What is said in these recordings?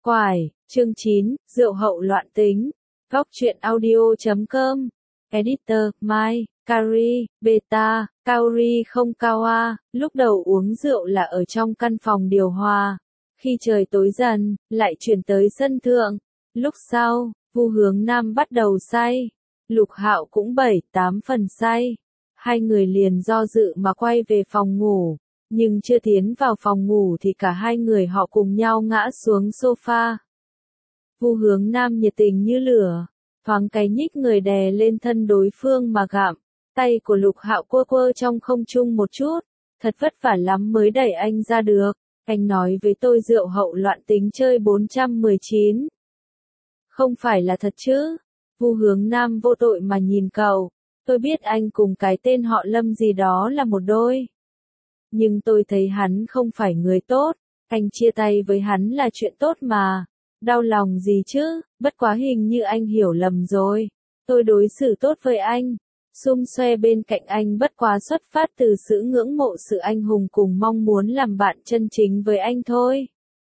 Quải, chương 9, rượu hậu loạn tính. Góc truyện audio.com. Editor, Mai, Kari, Beta, Kaori không Kawa. Lúc đầu uống rượu là ở trong căn phòng điều hòa. Khi trời tối dần, lại chuyển tới sân thượng. Lúc sau, Vu Hướng Nam bắt đầu say. Lục Hạo cũng 7-8 phần say. Hai người liền do dự mà quay về phòng ngủ. Nhưng chưa tiến vào phòng ngủ thì cả hai người họ cùng nhau ngã xuống sofa. Vu Hướng Nam nhiệt tình như lửa, thoáng cái nhích người đè lên thân đối phương mà gặm. Tay của Lục Hạo quơ quơ trong không trung một chút, thật vất vả lắm mới đẩy anh ra được. Anh nói với tôi rượu hậu loạn tính chơi 419. Không phải là thật chứ? Vu Hướng Nam vô tội mà nhìn cậu. Tôi biết anh cùng cái tên họ Lâm gì đó là một đôi. Nhưng tôi thấy hắn không phải người tốt, anh chia tay với hắn là chuyện tốt mà. Đau lòng gì chứ, bất quá hình như anh hiểu lầm rồi. Tôi đối xử tốt với anh, xum xoe bên cạnh anh bất quá xuất phát từ sự ngưỡng mộ sự anh hùng cùng mong muốn làm bạn chân chính với anh thôi.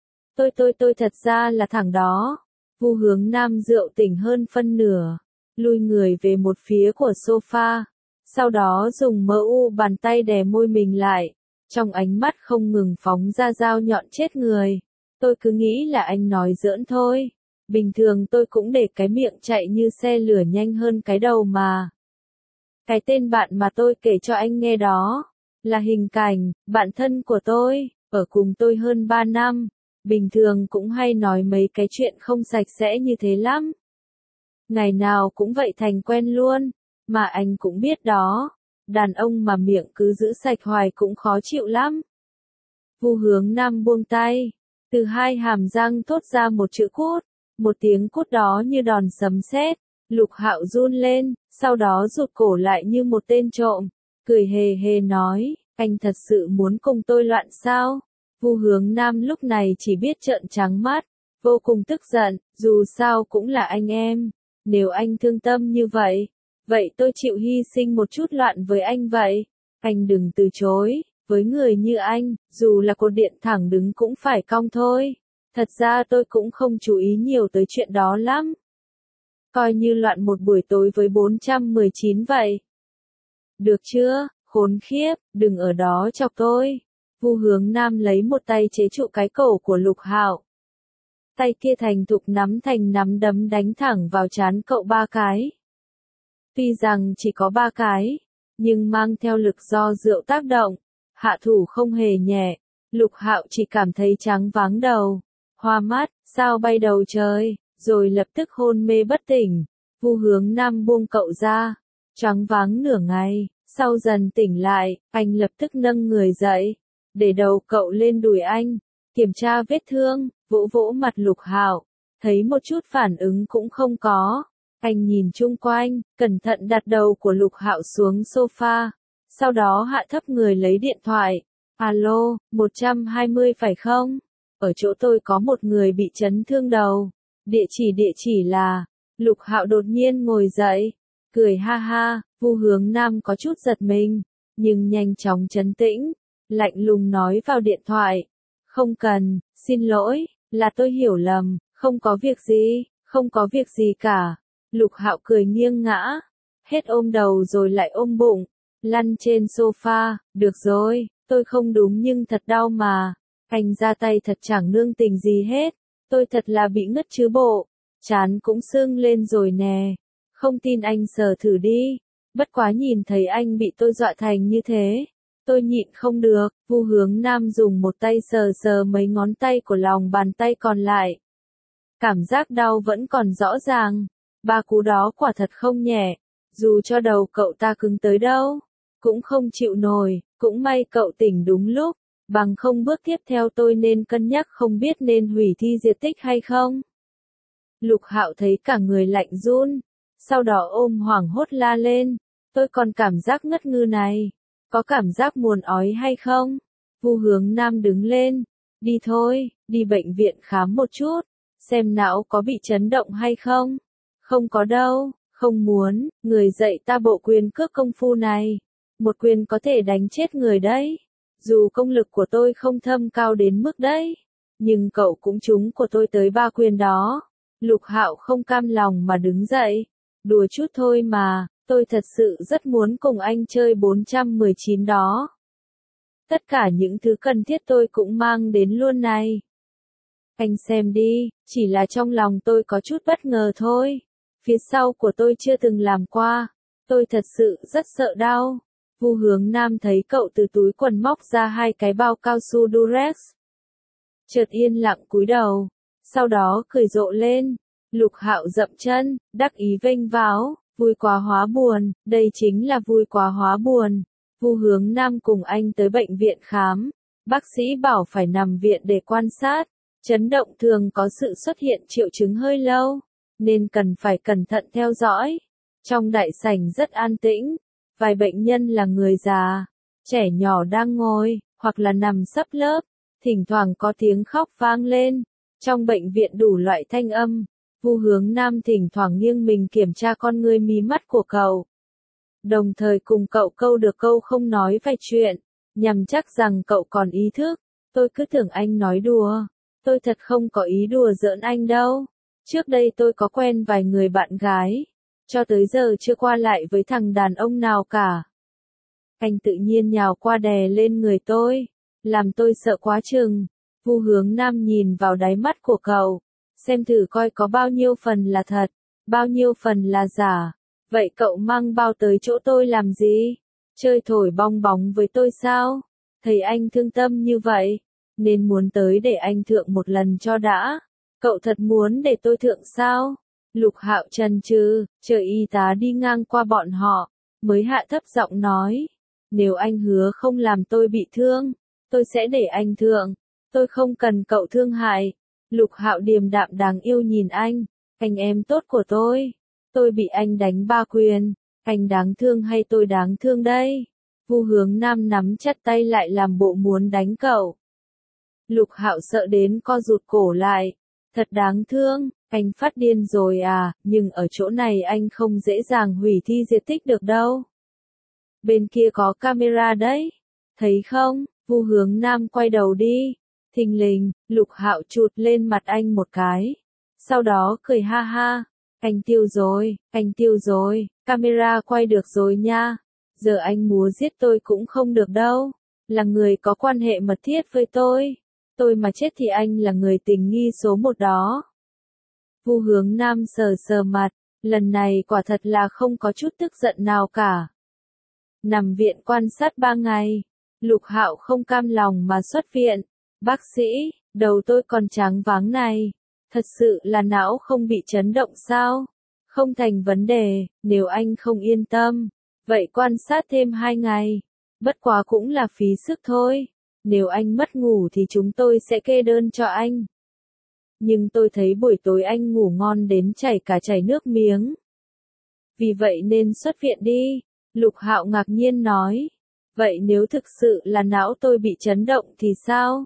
Tôi thật ra là thằng đó. Vu Hướng Nam rượu tỉnh hơn phân nửa, lùi người về một phía của sofa, sau đó dùng mỡ u bàn tay đè môi mình lại, trong ánh mắt không ngừng phóng ra dao nhọn chết người. Tôi cứ nghĩ là anh nói giỡn thôi, bình thường tôi cũng để cái miệng chạy như xe lửa nhanh hơn cái đầu mà. Cái tên bạn mà tôi kể cho anh nghe đó, là Hình Cảnh, bạn thân của tôi, ở cùng tôi hơn 3 năm, bình thường cũng hay nói mấy cái chuyện không sạch sẽ như thế lắm. Ngày nào cũng vậy thành quen luôn, mà anh cũng biết đó, đàn ông mà miệng cứ giữ sạch hoài cũng khó chịu lắm. Vu Hướng Nam buông tay, từ hai hàm răng thốt ra một chữ cút, một tiếng cút đó như đòn sấm sét. Lục Hạo run lên, sau đó rụt cổ lại như một tên trộm, cười hề hề nói, anh thật sự muốn cùng tôi loạn sao? Vu Hướng Nam lúc này chỉ biết trợn trắng mắt, vô cùng tức giận, dù sao cũng là anh em, nếu anh thương tâm như vậy, vậy tôi chịu hy sinh một chút loạn với anh vậy. Anh đừng từ chối, với người như anh, dù là cột điện thẳng đứng cũng phải cong thôi. Thật ra tôi cũng không chú ý nhiều tới chuyện đó lắm. Coi như loạn một buổi tối với 419 vậy. Được chưa, khốn khiếp, đừng ở đó chọc tôi. Vu Hướng Nam lấy một tay chế trụ cái cổ của Lục Hạo. Tay kia thành thục nắm thành nắm đấm đánh thẳng vào trán cậu 3 cái. Tuy rằng chỉ có 3 cái, nhưng mang theo lực do rượu tác động, hạ thủ không hề nhẹ. Lục Hạo chỉ cảm thấy trắng váng đầu, hoa mắt, sao bay đầu trời, rồi lập tức hôn mê bất tỉnh. Vu Hướng Nam buông cậu ra, choáng váng nửa ngày, sau dần tỉnh lại, anh lập tức nâng người dậy, để đầu cậu lên đùi anh, kiểm tra vết thương, vỗ vỗ mặt Lục Hạo, thấy một chút phản ứng cũng không có. Anh nhìn chung quanh, cẩn thận đặt đầu của Lục Hạo xuống sofa, sau đó hạ thấp người lấy điện thoại. Alo, 120 phải không? Ở chỗ tôi có một người bị chấn thương đầu. Địa chỉ là... Lục Hạo đột nhiên ngồi dậy, cười ha ha. Vu Hướng Nam có chút giật mình, nhưng nhanh chóng trấn tĩnh, lạnh lùng nói vào điện thoại. Không cần, xin lỗi, là tôi hiểu lầm, không có việc gì, không có việc gì cả. Lục Hạo cười nghiêng ngã, hết ôm đầu rồi lại ôm bụng, lăn trên sofa. Được rồi, tôi không đúng nhưng thật đau mà. Anh ra tay thật chẳng nương tình gì hết, tôi thật là bị ngất chứ bộ, trán cũng sưng lên rồi nè. Không tin anh sờ thử đi, bất quá nhìn thấy anh bị tôi dọa thành như thế, tôi nhịn không được. Vu Hướng Nam dùng một tay sờ sờ mấy ngón tay của lòng bàn tay còn lại. Cảm giác đau vẫn còn rõ ràng, 3 cú đó quả thật không nhẹ, dù cho đầu cậu ta cứng tới đâu, cũng không chịu nổi, cũng may cậu tỉnh đúng lúc, bằng không bước tiếp theo tôi nên cân nhắc không biết nên hủy thi diệt tích hay không. Lục Hạo thấy cả người lạnh run, sau đó ôm hoảng hốt la lên, tôi còn cảm giác ngất ngư này, có cảm giác muốn ói hay không? Vu Hướng Nam đứng lên, đi thôi, đi bệnh viện khám một chút, xem não có bị chấn động hay không? Không có đâu, không muốn, người dạy ta bộ quyền cước công phu này, một quyền có thể đánh chết người đấy, dù công lực của tôi không thâm cao đến mức đấy. Nhưng cậu cũng trúng của tôi tới 3 quyền đó. Lục Hạo không cam lòng mà đứng dậy. Đùa chút thôi mà, tôi thật sự rất muốn cùng anh chơi 419 đó. Tất cả những thứ cần thiết tôi cũng mang đến luôn này. Anh xem đi, chỉ là trong lòng tôi có chút bất ngờ thôi. Phía sau của tôi chưa từng làm qua. Tôi thật sự rất sợ đau. Vu Hướng Nam thấy cậu từ túi quần móc ra 2 cái bao cao su Durex. Chợt yên lặng cúi đầu. Sau đó cười rộ lên. Lục Hạo dậm chân, đắc ý vênh váo, vui quá hóa buồn, đây chính là vui quá hóa buồn. Vu Hướng Nam cùng anh tới bệnh viện khám. Bác sĩ bảo phải nằm viện để quan sát. Chấn động thường có sự xuất hiện triệu chứng hơi lâu, nên cần phải cẩn thận theo dõi. Trong đại sảnh rất an tĩnh, vài bệnh nhân là người già, trẻ nhỏ đang ngồi, hoặc là nằm sấp lớp, thỉnh thoảng có tiếng khóc vang lên. Trong bệnh viện đủ loại thanh âm, Vu Hướng Nam thỉnh thoảng nghiêng mình kiểm tra con ngươi mí mắt của cậu. Đồng thời cùng cậu câu được câu không nói vài chuyện, nhằm chắc rằng cậu còn ý thức. Tôi cứ tưởng anh nói đùa. Tôi thật không có ý đùa giỡn anh đâu. Trước đây tôi có quen vài người bạn gái. Cho tới giờ chưa qua lại với thằng đàn ông nào cả. Anh tự nhiên nhào qua đè lên người tôi. Làm tôi sợ quá chừng. Vu Hướng Nam nhìn vào đáy mắt của cậu. Xem thử coi có bao nhiêu phần là thật. Bao nhiêu phần là giả. Vậy cậu mang bao tới chỗ tôi làm gì? Chơi thổi bong bóng với tôi sao? Thấy anh thương tâm như vậy. Nên muốn tới để anh thượng một lần cho đã. Cậu thật muốn để tôi thượng sao? Lục Hạo chần chừ, chờ y tá đi ngang qua bọn họ, mới hạ thấp giọng nói. Nếu anh hứa không làm tôi bị thương, tôi sẽ để anh thượng. Tôi không cần cậu thương hại. Lục Hạo điềm đạm đáng yêu nhìn anh em tốt của tôi. Tôi bị anh đánh 3 quyền. Anh đáng thương hay tôi đáng thương đây? Vu Hướng Nam nắm chặt tay lại làm bộ muốn đánh cậu. Lục Hạo sợ đến co rụt cổ lại. Thật đáng thương, anh phát điên rồi à, nhưng ở chỗ này anh không dễ dàng hủy thi diệt tích được đâu. Bên kia có camera đấy. Thấy không? Vu Hướng Nam quay đầu đi. Thình lình, Lục Hạo chụt lên mặt anh một cái. Sau đó cười ha ha. Anh tiêu rồi, camera quay được rồi nha. Giờ anh múa giết tôi cũng không được đâu. Là người có quan hệ mật thiết với tôi. Tôi mà chết thì anh là người tình nghi số 1 đó. Vu Hướng Nam sờ sờ mặt, lần này quả thật là không có chút tức giận nào cả. Nằm viện quan sát 3 ngày, Lục Hạo không cam lòng mà xuất viện. Bác sĩ, đầu tôi còn tráng váng này. Thật sự là não không bị chấn động sao? Không thành vấn đề, nếu anh không yên tâm. Vậy quan sát thêm 2 ngày. Bất quá cũng là phí sức thôi. Nếu anh mất ngủ thì chúng tôi sẽ kê đơn cho anh. Nhưng tôi thấy buổi tối anh ngủ ngon đến chảy nước miếng. Vì vậy nên xuất viện đi. Lục Hạo ngạc nhiên nói. Vậy nếu thực sự là não tôi bị chấn động thì sao?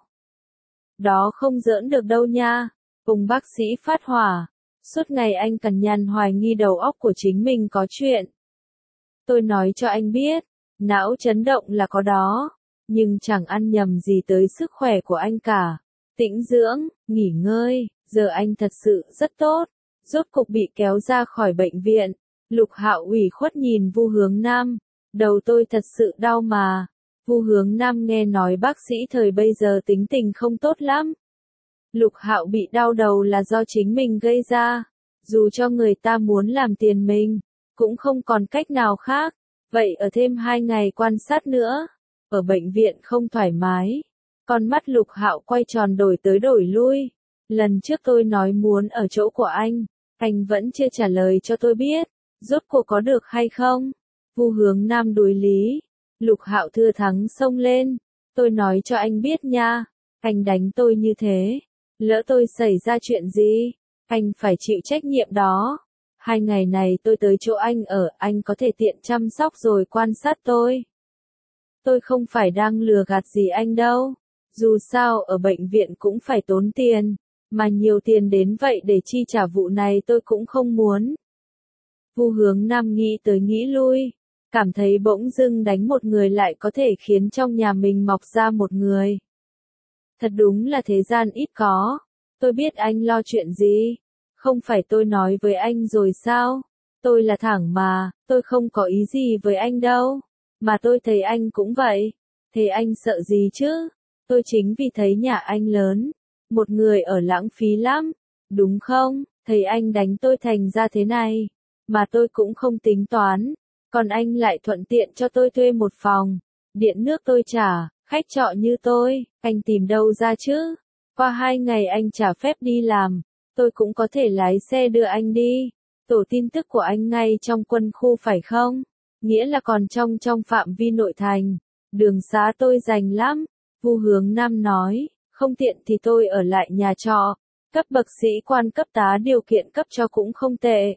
Đó không giỡn được đâu nha. Cùng bác sĩ phát hỏa. Suốt ngày anh cằn nhằn hoài nghi đầu óc của chính mình có chuyện. Tôi nói cho anh biết, não chấn động là có đó. Nhưng chẳng ăn nhầm gì tới sức khỏe của anh cả. Tĩnh dưỡng, nghỉ ngơi, giờ anh thật sự rất tốt. Rốt cục bị kéo ra khỏi bệnh viện. Lục Hạo ủy khuất nhìn Vu Hướng Nam. Đầu tôi thật sự đau mà. Vu Hướng Nam nghe nói bác sĩ thời bây giờ tính tình không tốt lắm. Lục Hạo bị đau đầu là do chính mình gây ra. Dù cho người ta muốn làm tiền mình, cũng không còn cách nào khác. Vậy ở thêm 2 ngày quan sát nữa. Ở bệnh viện không thoải mái. Con mắt Lục Hạo quay tròn đổi tới đổi lui. Lần trước tôi nói muốn ở chỗ của anh vẫn chưa trả lời cho tôi biết. Rốt cuộc có được hay không? Vu Hướng Nam đối lý. Lục Hạo thưa thắng xông lên. Tôi nói cho anh biết nha. Anh đánh tôi như thế. Lỡ tôi xảy ra chuyện gì? Anh phải chịu trách nhiệm đó. 2 ngày này tôi tới chỗ anh ở, anh có thể tiện chăm sóc rồi quan sát tôi. Tôi không phải đang lừa gạt gì anh đâu. Dù sao ở bệnh viện cũng phải tốn tiền. Mà nhiều tiền đến vậy để chi trả vụ này tôi cũng không muốn. Vu Hướng Nam nghĩ tới nghĩ lui. Cảm thấy bỗng dưng đánh một người lại có thể khiến trong nhà mình mọc ra một người. Thật đúng là thế gian ít có. Tôi biết anh lo chuyện gì. Không phải tôi nói với anh rồi sao? Tôi là thẳng mà, tôi không có ý gì với anh đâu. Mà tôi thấy anh cũng vậy. Thế anh sợ gì chứ? Tôi chính vì thấy nhà anh lớn. Một người ở lãng phí lắm. Đúng không? Thấy anh đánh tôi thành ra thế này. Mà tôi cũng không tính toán. Còn anh lại thuận tiện cho tôi thuê một phòng. Điện nước tôi trả, khách trọ như tôi, anh tìm đâu ra chứ? Qua 2 ngày anh trả phép đi làm, tôi cũng có thể lái xe đưa anh đi. Tổ tin tức của anh ngay trong quân khu phải không? Nghĩa là còn trong phạm vi nội thành. Đường xá tôi rành lắm. Vu Hướng Nam nói, không tiện thì tôi ở lại nhà trọ. Cấp bậc sĩ quan cấp tá điều kiện cấp cho cũng không tệ.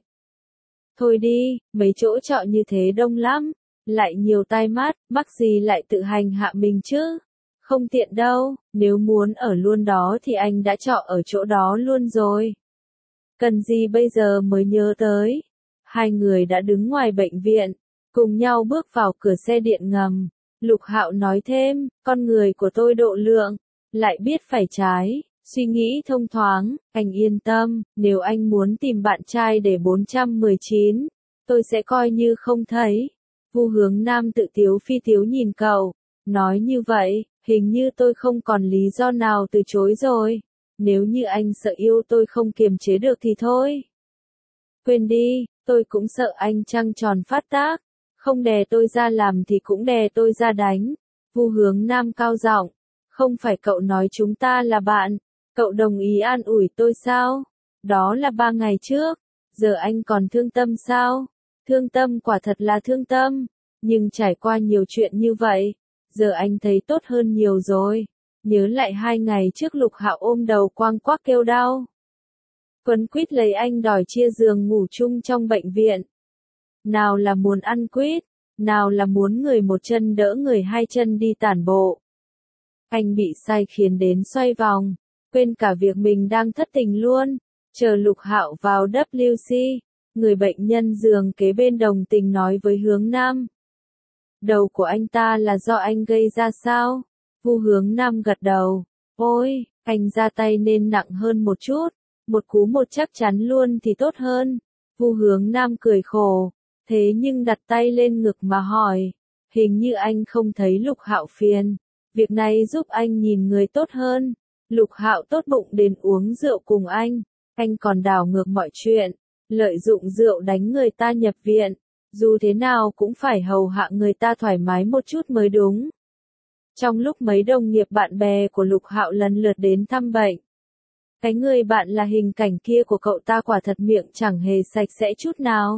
Thôi đi, mấy chỗ trọ như thế đông lắm. Lại nhiều tai mắt, mắc gì lại tự hành hạ mình chứ? Không tiện đâu, nếu muốn ở luôn đó thì anh đã trọ ở chỗ đó luôn rồi. Cần gì bây giờ mới nhớ tới? Hai người đã đứng ngoài bệnh viện, cùng nhau bước vào cửa xe điện ngầm. Lục Hạo nói thêm, con người của tôi độ lượng, lại biết phải trái, suy nghĩ thông thoáng, anh yên tâm, nếu anh muốn tìm bạn trai để 419, tôi sẽ coi như không thấy. Vu Hướng Nam tự tiếu phi tiếu nhìn cậu, nói như vậy, hình như tôi không còn lý do nào từ chối rồi. Nếu như anh sợ yêu tôi không kiềm chế được thì thôi. Quên đi, tôi cũng sợ anh trăng tròn phát tác. Không đè tôi ra làm thì cũng đè tôi ra đánh. Vu Hướng Nam cao giọng, không phải cậu nói chúng ta là bạn, cậu đồng ý an ủi tôi sao? Đó là 3 ngày trước, giờ anh còn thương tâm sao? Thương tâm quả thật là thương tâm, nhưng trải qua nhiều chuyện như vậy, giờ anh thấy tốt hơn nhiều rồi. Nhớ lại 2 ngày trước Lục Hạo ôm đầu quang quác kêu đau. Quấn quýt lấy anh đòi chia giường ngủ chung trong bệnh viện. Nào là muốn ăn quýt, nào là muốn người một chân đỡ người hai chân đi tản bộ. Anh bị say khiến đến xoay vòng, quên cả việc mình đang thất tình luôn. Chờ Lục Hạo vào WC, người bệnh nhân giường kế bên đồng tình nói với Hướng Nam. Đầu của anh ta là do anh gây ra sao? Vu Hướng Nam gật đầu. Ôi, anh ra tay nên nặng hơn một chút. Một cú một chắc chắn luôn thì tốt hơn. Vu Hướng Nam cười khổ. Thế nhưng đặt tay lên ngực mà hỏi. Hình như anh không thấy Lục Hạo phiền. Việc này giúp anh nhìn người tốt hơn. Lục Hạo tốt bụng đến uống rượu cùng anh. Anh còn đảo ngược mọi chuyện. Lợi dụng rượu đánh người ta nhập viện. Dù thế nào cũng phải hầu hạ người ta thoải mái một chút mới đúng. Trong lúc mấy đồng nghiệp bạn bè của Lục Hạo lần lượt đến thăm bệnh, cái người bạn là hình cảnh kia của cậu ta quả thật miệng chẳng hề sạch sẽ chút nào.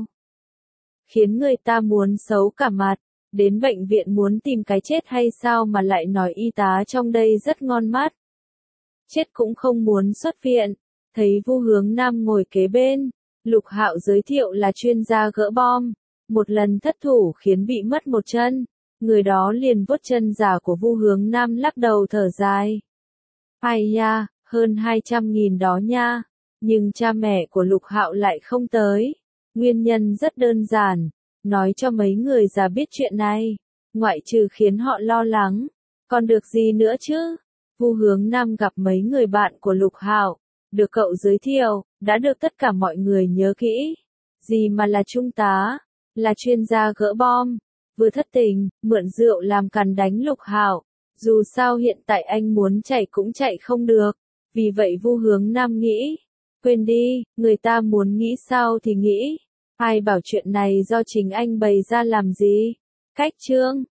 Khiến người ta muốn xấu cả mặt, đến bệnh viện muốn tìm cái chết hay sao mà lại nói y tá trong đây rất ngon mắt. Chết cũng không muốn xuất viện, thấy Vu Hướng Nam ngồi kế bên, Lục Hạo giới thiệu là chuyên gia gỡ bom, một lần thất thủ khiến bị mất một chân. Người đó liền vuốt chân giả của Vu Hướng Nam lắc đầu thở dài. Ai nha, hơn 200.000 đó nha. Nhưng cha mẹ của Lục Hạo lại không tới. Nguyên nhân rất đơn giản. Nói cho mấy người già biết chuyện này. Ngoại trừ khiến họ lo lắng. Còn được gì nữa chứ? Vu Hướng Nam gặp mấy người bạn của Lục Hạo. Được cậu giới thiệu, đã được tất cả mọi người nhớ kỹ. Gì mà là trung tá? Là chuyên gia gỡ bom. Vừa thất tình, mượn rượu làm càn đánh Lục Hạo. Dù sao hiện tại anh muốn chạy cũng chạy không được. Vì vậy Vu Hướng Nam nghĩ. Quên đi, người ta muốn nghĩ sao thì nghĩ. Ai bảo chuyện này do chính anh bày ra làm gì? Cách chương.